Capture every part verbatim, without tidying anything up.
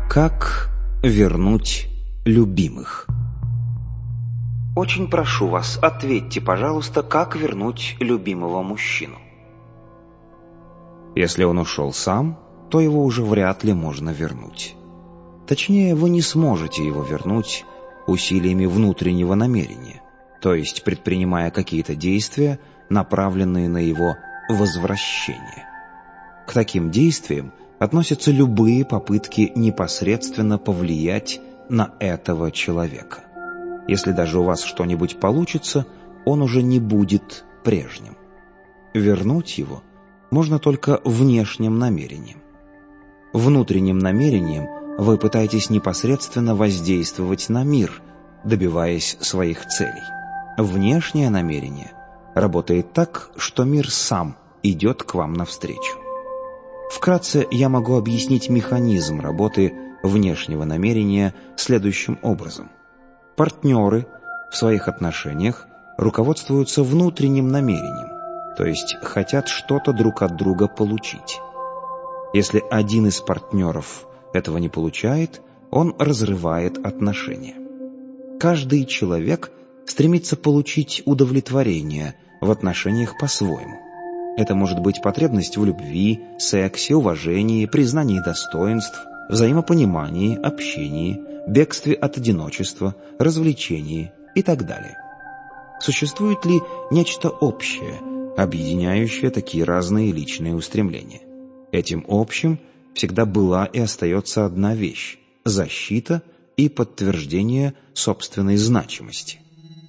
Как вернуть любимых? Очень прошу вас, ответьте, пожалуйста, как вернуть любимого мужчину? Если он ушел сам, то его уже вряд ли можно вернуть. Точнее, вы не сможете его вернуть усилиями внутреннего намерения, то есть предпринимая какие-то действия, направленные на его возвращение. К таким действиям относятся любые попытки непосредственно повлиять на этого человека. Если даже у вас что-нибудь получится, он уже не будет прежним. Вернуть его можно только внешним намерением. Внутренним намерением вы пытаетесь непосредственно воздействовать на мир, добиваясь своих целей. Внешнее намерение работает так, что мир сам идет к вам навстречу. Вкратце я могу объяснить механизм работы внешнего намерения следующим образом. Партнеры в своих отношениях руководствуются внутренним намерением, то есть хотят что-то друг от друга получить. Если один из партнеров этого не получает, он разрывает отношения. Каждый человек стремится получить удовлетворение в отношениях по-своему. Это может быть потребность в любви, сексе, уважении, признании достоинств, взаимопонимании, общении, бегстве от одиночества, развлечении и так далее. Существует ли нечто общее, объединяющее такие разные личные устремления? Этим общим всегда была и остается одна вещь – защита и подтверждение собственной значимости.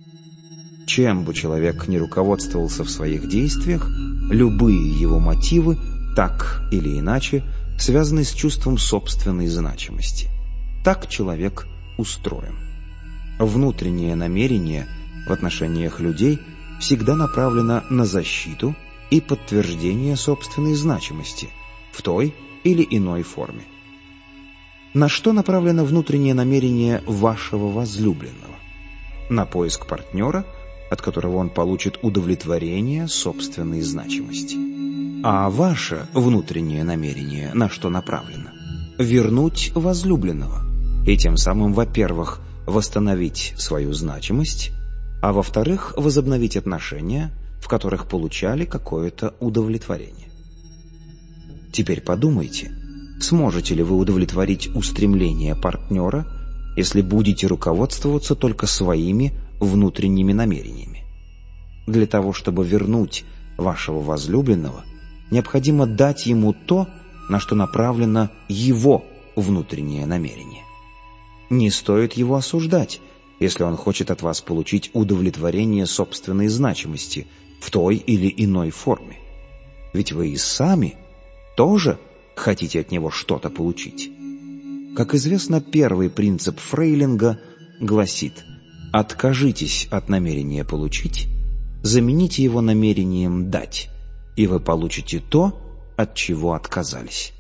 Чем бы человек ни руководствовался в своих действиях, любые его мотивы, так или иначе, связаны с чувством собственной значимости. Так человек устроен. Внутреннее намерение в отношениях людей всегда направлено на защиту и подтверждение собственной значимости в той или иной форме. На что направлено внутреннее намерение вашего возлюбленного? На поиск партнера, от которого он получит удовлетворение собственной значимости. А ваше внутреннее намерение на что направлено? Вернуть возлюбленного и тем самым, во-первых, восстановить свою значимость, а во-вторых, возобновить отношения, в которых получали какое-то удовлетворение. Теперь подумайте, сможете ли вы удовлетворить устремления партнера, если будете руководствоваться только своими внутренними намерениями. Для того, чтобы вернуть вашего возлюбленного, необходимо дать ему то, на что направлено его внутреннее намерение. Не стоит его осуждать, если он хочет от вас получить удовлетворение собственной значимости в той или иной форме. Ведь вы и сами тоже хотите от него что-то получить. Как известно, первый принцип Фрейлинга гласит: откажитесь от намерения получить, замените его намерением дать, и вы получите то, от чего отказались.